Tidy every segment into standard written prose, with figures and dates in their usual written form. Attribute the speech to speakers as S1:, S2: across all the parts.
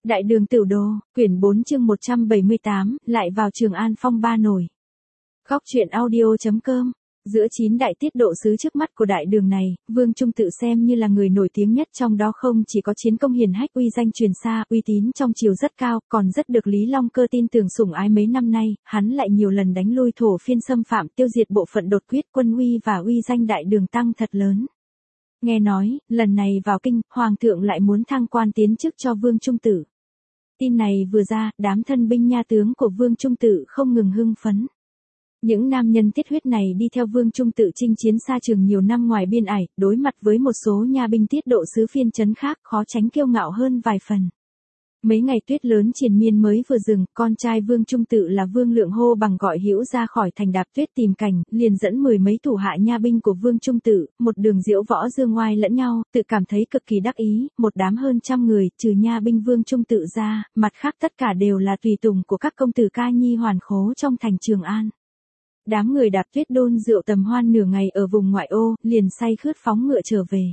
S1: Đại đường Tửu Đồ, quyển 4 chương 178, lại vào Trường An phong ba nổi. Góc truyện audio.com. Giữa 9 đại tiết độ sứ trước mắt của đại đường này, Vương Trung tự xem như là người nổi tiếng nhất trong đó, không chỉ có chiến công hiển hách uy danh truyền xa, uy tín trong triều rất cao, còn rất được Lý Long Cơ tin tưởng sủng ái mấy năm nay, hắn lại nhiều lần đánh lui thổ phiên xâm phạm, tiêu diệt bộ phận đột quyết, quân uy và uy danh đại đường tăng thật lớn. Nghe nói, lần này vào kinh, Hoàng thượng lại muốn thăng quan tiến chức cho Vương Trung Tử. Tin này vừa ra, đám thân binh nha tướng của Vương Trung Tự không ngừng hưng phấn. Những nam nhân tiết huyết này đi theo Vương Trung Tự chinh chiến xa trường nhiều năm ngoài biên ải, đối mặt với một số nha binh tiết độ sứ phiên trấn khác, khó tránh kiêu ngạo hơn vài phần. Mấy ngày tuyết lớn triền miên mới vừa dừng, con trai Vương Trung Tự là Vương Lượng hô bằng gọi hữu ra khỏi thành đạp tuyết tìm cảnh, liền dẫn 10 mấy thủ hạ nha binh của Vương Trung Tự, một đường diễu võ dương ngoai lẫn nhau, tự cảm thấy cực kỳ đắc ý, một đám hơn trăm người, trừ nha binh Vương Trung Tự ra, mặt khác tất cả đều là tùy tùng của các công tử ca nhi hoàn khố trong thành Trường An. Đám người đạp tuyết đôn rượu tầm hoan nửa ngày ở vùng ngoại ô, liền say khướt phóng ngựa trở về.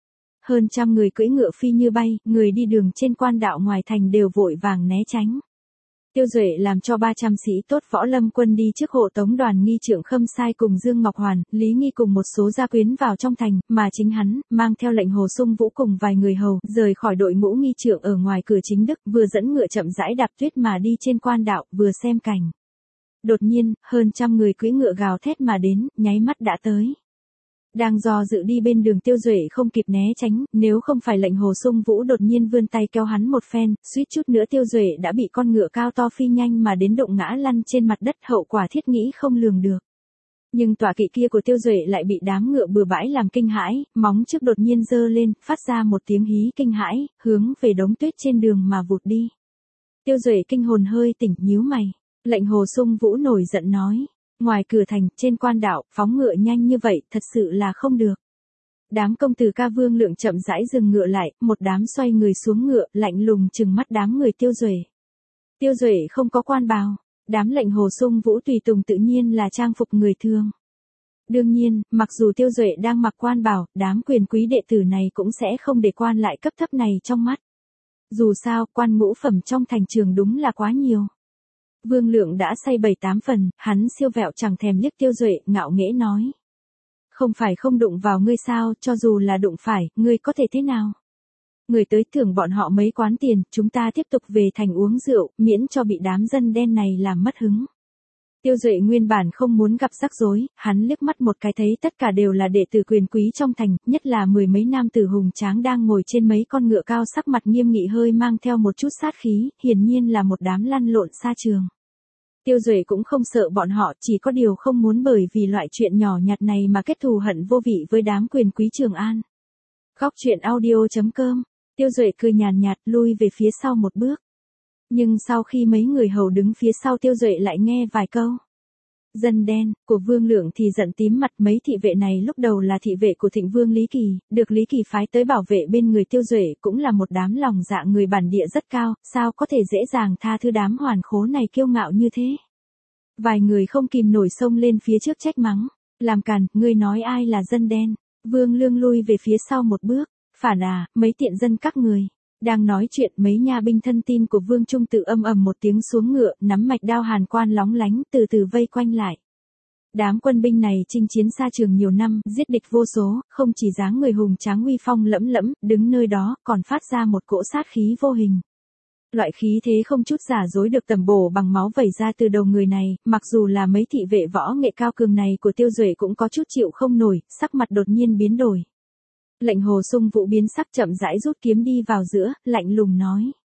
S1: Hơn trăm người cưỡi ngựa phi như bay, người đi đường trên quan đạo ngoài thành đều vội vàng né tránh. Tiêu Duệ làm cho 300 sĩ tốt võ lâm quân đi trước hộ tống đoàn nghi trượng Khâm Sai cùng Dương Ngọc Hoàn, Lý Nghi cùng một số gia quyến vào trong thành, mà chính hắn, mang theo lệnh Hồ Sung Vũ cùng vài người hầu, rời khỏi đội ngũ nghi trượng ở ngoài cửa chính Đức, vừa dẫn ngựa chậm rãi đạp tuyết mà đi trên quan đạo, vừa xem cảnh. Đột nhiên, hơn trăm người cưỡi ngựa gào thét mà đến, nháy mắt đã tới. Đang do dự đi bên đường, Tiêu Duệ không kịp né tránh, nếu không phải lệnh Hồ Sung Vũ đột nhiên vươn tay kéo hắn một phen, suýt chút nữa Tiêu Duệ đã bị con ngựa cao to phi nhanh mà đến đụng ngã lăn trên mặt đất, hậu quả thiết nghĩ không lường được. Nhưng tọa kỵ kia của Tiêu Duệ lại bị đám ngựa bừa bãi làm kinh hãi, móng trước đột nhiên giơ lên, phát ra một tiếng hí kinh hãi, hướng về đống tuyết trên đường mà vụt đi. Tiêu Duệ kinh hồn hơi tỉnh, nhíu mày. Lệnh Hồ Sung Vũ nổi giận nói. Ngoài cửa thành, trên quan đạo, phóng ngựa nhanh như vậy, thật sự là không được. Đám công tử ca Vương Lượng chậm rãi dừng ngựa lại, một đám xoay người xuống ngựa, lạnh lùng trừng mắt đám người Tiêu Duệ. Tiêu Duệ không có quan bào, đám lệnh Hồ Sung Vũ tùy tùng tự nhiên là trang phục người thường. Đương nhiên, mặc dù Tiêu Duệ đang mặc quan bào, đám quyền quý đệ tử này cũng sẽ không để quan lại cấp thấp này trong mắt. Dù sao, quan ngũ phẩm trong thành trường đúng là quá nhiều. Vương Lượng đã say 7-8 phần, hắn siêu vẹo chẳng thèm liếc Tiêu Duệ, ngạo nghễ nói. Không phải không đụng vào ngươi sao, cho dù là đụng phải, ngươi có thể thế nào? Người tới thưởng bọn họ mấy quán tiền, chúng ta tiếp tục về thành uống rượu, miễn cho bị đám dân đen này làm mất hứng. Tiêu Duệ nguyên bản không muốn gặp rắc rối, hắn liếc mắt một cái thấy tất cả đều là đệ tử quyền quý trong thành, nhất là 10 mấy nam tử hùng tráng đang ngồi trên mấy con ngựa cao, sắc mặt nghiêm nghị hơi mang theo một chút sát khí, hiển nhiên là một đám lăn lộn xa trường. Tiêu Duệ cũng không sợ bọn họ, chỉ có điều không muốn bởi vì loại chuyện nhỏ nhặt này mà kết thù hận vô vị với đám quyền quý Trường An. Góc truyện audio.com. Tiêu Duệ cười nhàn nhạt lui về phía sau một bước. Nhưng sau khi mấy người hầu đứng phía sau Tiêu Duệ lại nghe vài câu dân đen của Vương Lượng thì giận tím mặt. Mấy thị vệ này lúc đầu là thị vệ của Thịnh Vương Lý Kỳ, được Lý Kỳ phái tới bảo vệ bên người Tiêu Duệ, cũng là một đám lòng dạ người bản địa rất cao, sao có thể dễ dàng tha thứ đám hoàn khố này kiêu ngạo như thế. Vài người không kìm nổi xông lên phía trước trách mắng, làm càn, ngươi nói ai là dân đen? Vương Lương lui về phía sau một bước, phản à, mấy tiện dân các người. Đang nói chuyện, mấy nha binh thân tin của Vương Trung Tự âm ầm một tiếng xuống ngựa, nắm mạch đao hàn quan lóng lánh, từ từ vây quanh lại. Đám quân binh này chinh chiến xa trường nhiều năm, giết địch vô số, không chỉ dáng người hùng tráng uy phong lẫm lẫm, đứng nơi đó, còn phát ra một cỗ sát khí vô hình. Loại khí thế không chút giả dối được tẩm bổ bằng máu vẩy ra từ đầu người này, mặc dù là mấy thị vệ võ nghệ cao cường này của Tiêu Duệ cũng có chút chịu không nổi, sắc mặt đột nhiên biến đổi. Lệnh Hồ Sung Vũ biến sắc, chậm rãi rút kiếm đi vào giữa, lạnh lùng nói.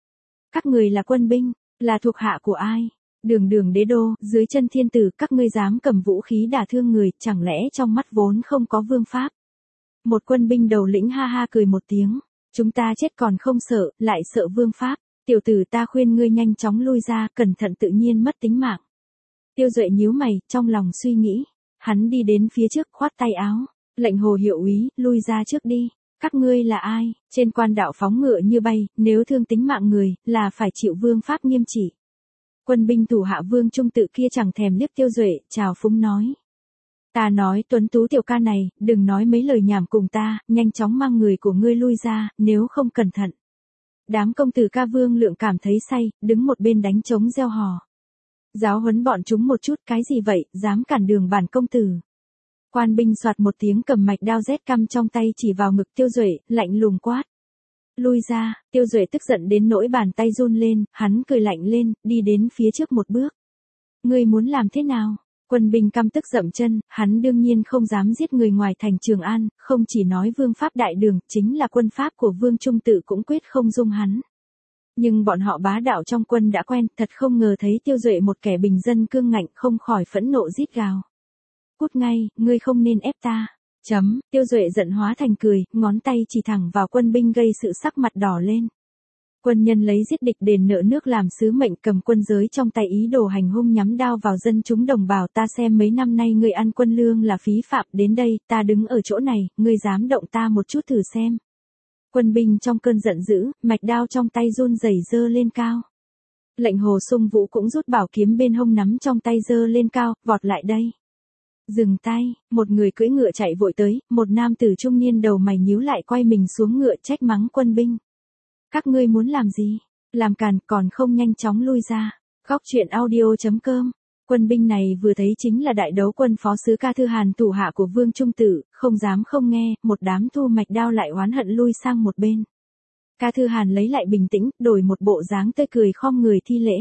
S1: Các người là quân binh, là thuộc hạ của ai? Đường đường đế đô, dưới chân thiên tử, các ngươi dám cầm vũ khí đả thương người, chẳng lẽ trong mắt vốn không có vương pháp? Một quân binh đầu lĩnh ha ha cười một tiếng. Chúng ta chết còn không sợ, lại sợ vương pháp. Tiểu tử, ta khuyên ngươi nhanh chóng lui ra, cẩn thận tự nhiên mất tính mạng. Tiêu Duệ nhíu mày, trong lòng suy nghĩ. Hắn đi đến phía trước, khoát tay áo. Lệnh Hồ hiệu úy, lui ra trước đi. Các ngươi là ai? Trên quan đạo phóng ngựa như bay, nếu thương tính mạng người, là phải chịu vương pháp nghiêm trị. Quân binh thủ hạ Vương Trung Tự kia chẳng thèm liếc Tiêu Duệ, chào phúng nói. Ta nói tuấn tú tiểu ca này, đừng nói mấy lời nhảm cùng ta, nhanh chóng mang người của ngươi lui ra, nếu không cẩn thận. Đám công tử ca Vương Lượng cảm thấy say, đứng một bên đánh trống reo hò. Giáo huấn bọn chúng một chút, cái gì vậy, dám cản đường bản công tử. Quan binh soạt một tiếng cầm mạch đao rét căm trong tay chỉ vào ngực Tiêu Duệ, lạnh lùng quát. Lui ra, Tiêu Duệ tức giận đến nỗi bàn tay run lên, hắn cười lạnh lên, đi đến phía trước một bước. Ngươi muốn làm thế nào? Quân binh căm tức dậm chân, hắn đương nhiên không dám giết người ngoài thành Trường An, không chỉ nói vương pháp đại đường, chính là quân pháp của Vương Trung Tự cũng quyết không dung hắn. Nhưng bọn họ bá đạo trong quân đã quen, thật không ngờ thấy Tiêu Duệ một kẻ bình dân cương ngạnh không khỏi phẫn nộ rít gào. Cút ngay, ngươi không nên ép ta. Tiêu Duệ giận hóa thành cười, ngón tay chỉ thẳng vào quân binh gây sự sắc mặt đỏ lên. Quân nhân lấy giết địch đền nợ nước làm sứ mệnh, cầm quân giới trong tay ý đồ hành hung nhắm đao vào dân chúng đồng bào. Ta xem mấy năm nay ngươi ăn quân lương là phí phạm, đến đây, ta đứng ở chỗ này, ngươi dám động ta một chút thử xem. Quân binh trong cơn giận dữ, mạch đao trong tay run rẩy giơ lên cao. Lệnh Hồ Sung Vũ cũng rút bảo kiếm bên hông nắm trong tay giơ lên cao, vọt lại đây. Dừng tay, một người cưỡi ngựa chạy vội tới, một nam tử trung niên đầu mày nhíu lại quay mình xuống ngựa trách mắng quân binh. Các ngươi muốn làm gì? Làm càn còn không nhanh chóng lui ra. Góc truyện audio.com. Quân binh này vừa thấy chính là đại đấu quân phó sứ Ca Thư Hàn thủ hạ của Vương Trung Tự, không dám không nghe, một đám thu mạch đao lại oán hận lui sang một bên. Ca Thư Hàn lấy lại bình tĩnh, đổi một bộ dáng tươi cười khom người thi lễ.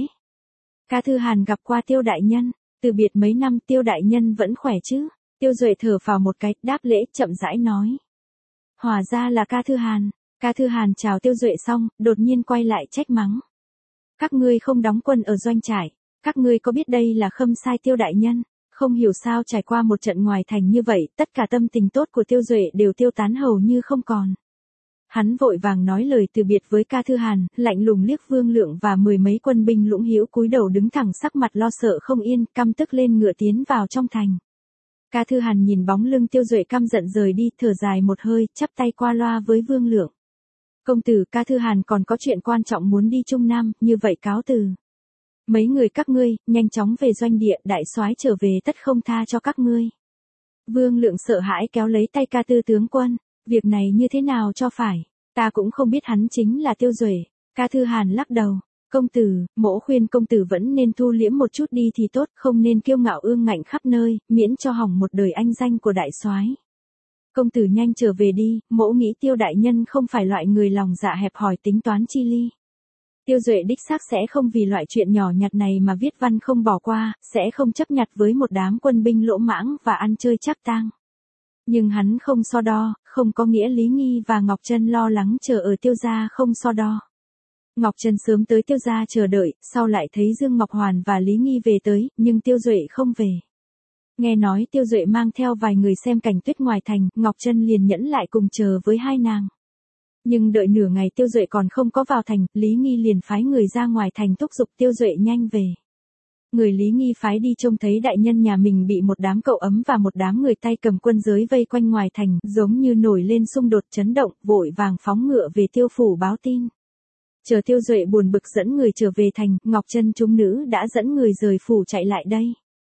S1: Ca Thư Hàn gặp qua Tiêu đại nhân, từ biệt mấy năm Tiêu đại nhân vẫn khỏe chứ? Tiêu Duệ thở phào một cái, đáp lễ, chậm rãi nói. Hóa ra là Ca Thư Hàn. Ca Thư Hàn chào Tiêu Duệ xong, đột nhiên quay lại trách mắng. Các ngươi không đóng quân ở doanh trại, các ngươi có biết đây là khâm sai Tiêu đại nhân, không hiểu sao trải qua một trận ngoài thành như vậy, tất cả tâm tình tốt của Tiêu Duệ đều tiêu tán hầu như không còn. Hắn vội vàng nói lời từ biệt với Ca Thư Hàn, lạnh lùng liếc Vương Lượng và mười mấy quân binh lũng hữu cúi đầu đứng thẳng sắc mặt lo sợ không yên, căm tức lên ngựa tiến vào trong thành. Ca Thư Hàn nhìn bóng lưng Tiêu Duệ căm giận rời đi, thở dài một hơi, chắp tay qua loa với Vương Lượng. Công tử, Ca Thư Hàn còn có chuyện quan trọng muốn đi Trung Nam, như vậy cáo từ. Mấy người các ngươi, nhanh chóng về doanh địa, đại soái trở về tất không tha cho các ngươi. Vương Lượng sợ hãi kéo lấy tay Ca Tư tướng quân, việc này như thế nào cho phải, ta cũng không biết hắn chính là Tiêu Duệ. Ca Thư Hàn lắc đầu, công tử, mỗ khuyên công tử vẫn nên thu liễm một chút đi thì tốt, không nên kiêu ngạo ương ngạnh khắp nơi, miễn cho hỏng một đời anh danh của đại soái. Công tử nhanh trở về đi, mỗ nghĩ Tiêu đại nhân không phải loại người lòng dạ hẹp hòi tính toán chi ly. Tiêu Duệ đích xác sẽ không vì loại chuyện nhỏ nhặt này mà viết văn không bỏ qua, sẽ không chấp nhặt với một đám quân binh lỗ mãng và ăn chơi trác tang. Nhưng hắn không so đo, không có nghĩa Lý Nghi và Ngọc Trân lo lắng chờ ở Tiêu gia không so đo. Ngọc Trân sớm tới Tiêu gia chờ đợi, sau lại thấy Dương Ngọc Hoàn và Lý Nghi về tới, nhưng Tiêu Duệ không về. Nghe nói Tiêu Duệ mang theo vài người xem cảnh tuyết ngoài thành, Ngọc Trân liền nhẫn lại cùng chờ với hai nàng. Nhưng đợi nửa ngày Tiêu Duệ còn không có vào thành, Lý Nghi liền phái người ra ngoài thành thúc giục Tiêu Duệ nhanh về. Người Lý Nghi phái đi trông thấy đại nhân nhà mình bị một đám cậu ấm và một đám người tay cầm quân giới vây quanh ngoài thành, giống như nổi lên xung đột chấn động, vội vàng phóng ngựa về Tiêu phủ báo tin. Chờ Tiêu Duệ buồn bực dẫn người trở về thành, Ngọc Trân chúng nữ đã dẫn người rời phủ chạy lại đây.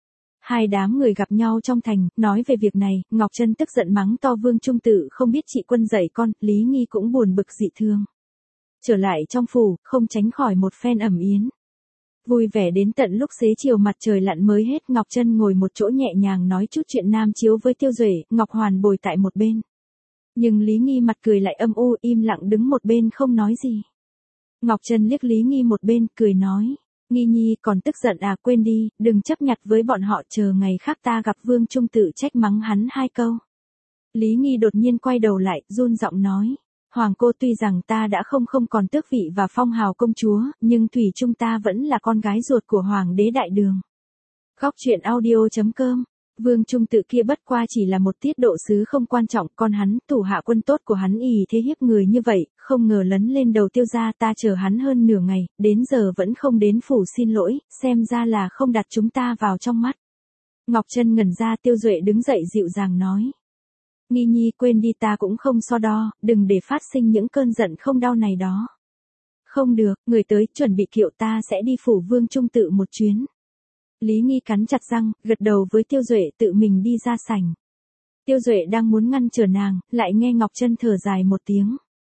S1: Hai đám người gặp nhau trong thành, nói về việc này, Ngọc Trân tức giận mắng to Vương Trung Tự không biết trị quân dạy con, Lý Nghi cũng buồn bực dị thương. Trở lại trong phủ, không tránh khỏi một phen ẩm yến. Vui vẻ đến tận lúc xế chiều mặt trời lặn mới hết, Ngọc Trân ngồi một chỗ nhẹ nhàng nói chút chuyện nam chiếu với Tiêu Duệ, Ngọc Hoàn bồi tại một bên. Nhưng Lý Nghi mặt cười lại âm u, im lặng đứng một bên không nói gì. Ngọc Trân liếc Lý Nghi một bên, cười nói. Nghi Nhi còn tức giận à, quên đi, đừng chấp nhặt với bọn họ, chờ ngày khác ta gặp Vương Trung Tự trách mắng hắn hai câu. Lý Nghi đột nhiên quay đầu lại, run giọng nói. Hoàng cô, tuy rằng ta đã không còn tước vị và phong hào công chúa, nhưng thủy chung ta vẫn là con gái ruột của Hoàng đế đại đường. Góc truyện audio.com. Vương Trung Tự kia bất qua chỉ là một tiết độ sứ không quan trọng, con hắn, thủ hạ quân tốt của hắn ỷ thế hiếp người như vậy, không ngờ lấn lên đầu Tiêu gia, ta chờ hắn hơn nửa ngày, đến giờ vẫn không đến phủ xin lỗi, xem ra là không đặt chúng ta vào trong mắt. Ngọc Trân ngẩn ra, Tiêu Duệ đứng dậy dịu dàng nói. Nghi Nhi quên đi, ta cũng không so đo, đừng để phát sinh những cơn giận không đau này đó. Không được, người tới, chuẩn bị kiệu, ta sẽ đi phủ Vương Trung Tự một chuyến. Lý Nghi cắn chặt răng, gật đầu với Tiêu Duệ, tự mình đi ra sảnh. Tiêu Duệ đang muốn ngăn trở nàng, lại nghe Ngọc Trân thở dài một tiếng.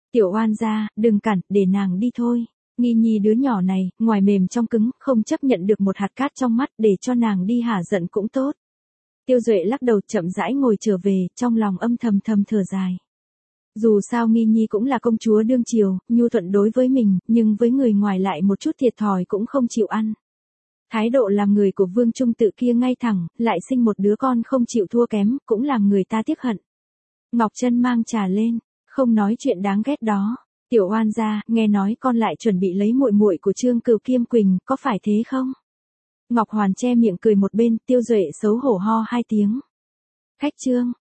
S1: Tiểu Oan gia, đừng cản, để nàng đi thôi. Nghi Nhi đứa nhỏ này, ngoài mềm trong cứng, không chấp nhận được một hạt cát trong mắt, để cho nàng đi hả giận cũng tốt. Tiêu Duệ lắc đầu chậm rãi ngồi trở về, trong lòng âm thầm thở dài. Dù sao Nghi Nhi cũng là công chúa đương triều, nhu thuận đối với mình, nhưng với người ngoài lại một chút thiệt thòi cũng không chịu ăn. Thái độ làm người của Vương Trung Tự kia ngay thẳng, lại sinh một đứa con không chịu thua kém, cũng làm người ta tiếc hận. Ngọc Trân mang trà lên, không nói chuyện đáng ghét đó. Tiểu Oan gia, nghe nói con lại chuẩn bị lấy muội muội của Trương Cửu Kiêm Quỳnh, có phải thế không? Ngọc Hoàn che miệng cười một bên, Tiêu Duệ xấu hổ ho hai tiếng. Khách Trương,